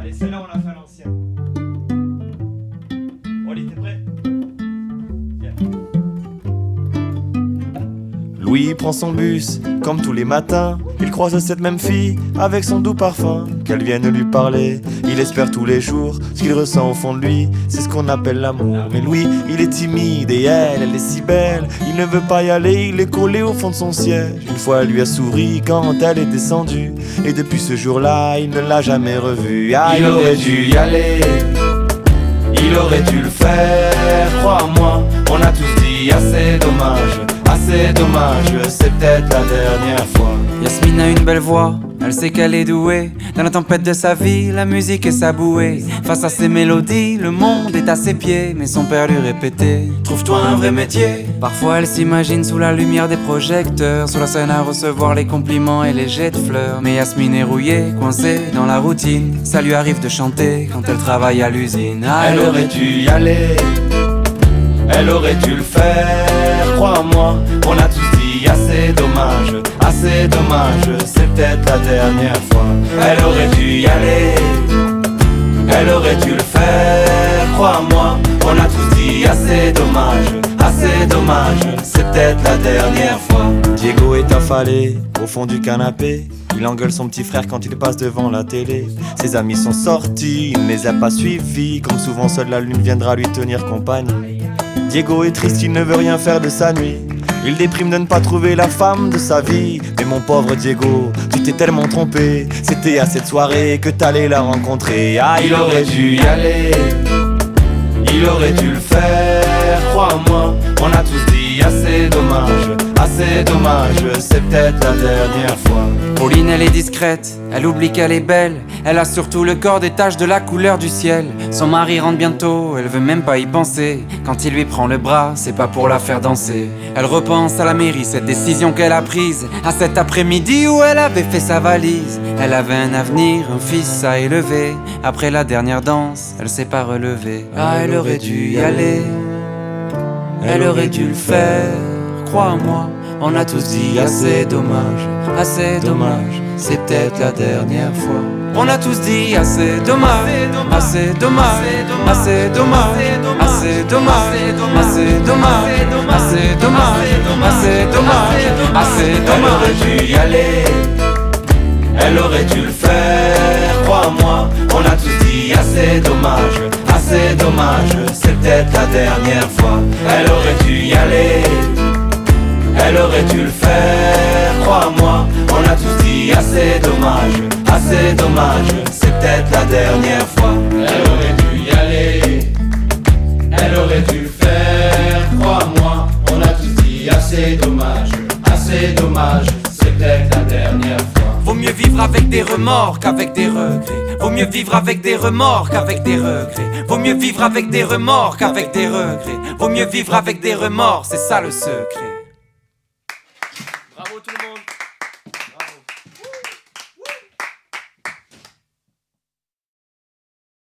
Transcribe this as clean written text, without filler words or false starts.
Allez, celle-là, on l'a fait à l'ancienne. Oli, t'es prêt? Viens. Louis prend son bus, comme tous les matins. Il croise cette même fille, avec son doux parfum. Qu'elle vienne lui parler, il espère tous les jours. Ce qu'il ressent au fond de lui, c'est ce qu'on appelle l'amour. Mais Louis, il est timide et elle est si belle. Il ne veut pas y aller, il est collé au fond de son siège. Une fois, elle lui a souri quand elle est descendue. Et depuis ce jour-là, il ne l'a jamais revue. Ah, il aurait dû y aller, il aurait dû le faire, crois-moi. On a tous dit assez dommage, c'est peut-être la dernière fois. Yasmine a une belle voix, elle sait qu'elle est douée. Dans la tempête de sa vie, la musique est sa bouée. Face à ses mélodies, le monde est à ses pieds. Mais son père lui répétait, trouve-toi un vrai métier. Parfois elle s'imagine sous la lumière des projecteurs, sur la scène à recevoir les compliments et les jets de fleurs. Mais Yasmine est rouillée, coincée dans la routine. Ça lui arrive de chanter quand elle travaille à l'usine. Ah, elle aurait dû y aller, elle aurait dû le faire, crois-moi. On a tous dit assez dommage, c'est peut-être la dernière fois. Elle aurait dû y aller, elle aurait dû le faire, crois-moi. On a tous dit assez dommage, c'est peut-être la dernière fois. Diego est affalé au fond du canapé. Il engueule son petit frère quand il passe devant la télé. Ses amis sont sortis, il ne les a pas suivis. Comme souvent, seule la lune viendra lui tenir compagnie. Diego est triste, il ne veut rien faire de sa nuit. Il déprime de ne pas trouver la femme de sa vie. Mais mon pauvre Diego, tu t'es tellement trompé. C'était à cette soirée que t'allais la rencontrer. Ah, il aurait dû y aller, il aurait dû le faire, crois-moi. On a tous dit assez dommage, c'est peut-être la dernière fois. Pauline, elle est discrète, elle oublie qu'elle est belle. Elle a surtout le corps des taches de la couleur du ciel. Son mari rentre bientôt, elle veut même pas y penser. Quand il lui prend le bras, c'est pas pour la faire danser. Elle repense à la mairie, cette décision qu'elle a prise, à cet après-midi où elle avait fait sa valise. Elle avait un avenir, un fils à élever. Après la dernière danse, elle s'est pas relevée. Ah, elle aurait dû y aller, elle aurait dû le faire, crois-moi. On a tous dit assez dommage, c'est peut-être la dernière fois. On a tous dit assez dommage, assez dommage, assez dommage, assez dommage, assez dommage, assez dommage, assez dommage, assez dommage. Elle aurait dû y aller, elle aurait dû le faire, crois-moi. On a tous dit assez dommage, c'est peut-être la dernière fois. Elle aurait dû y aller, elle aurait dû le faire, crois-moi. On a tous dit assez dommage, c'est peut-être la dernière fois. Elle aurait dû y aller, elle aurait dû le faire, crois-moi. On a tous dit assez dommage, c'est peut-être la dernière fois. Vaut mieux vivre avec des remords qu'avec des regrets. Vaut mieux vivre avec des remords qu'avec des regrets. Vaut mieux vivre avec des remords qu'avec des regrets. Vaut mieux vivre avec des remords, c'est ça le secret. Bravo tout le monde.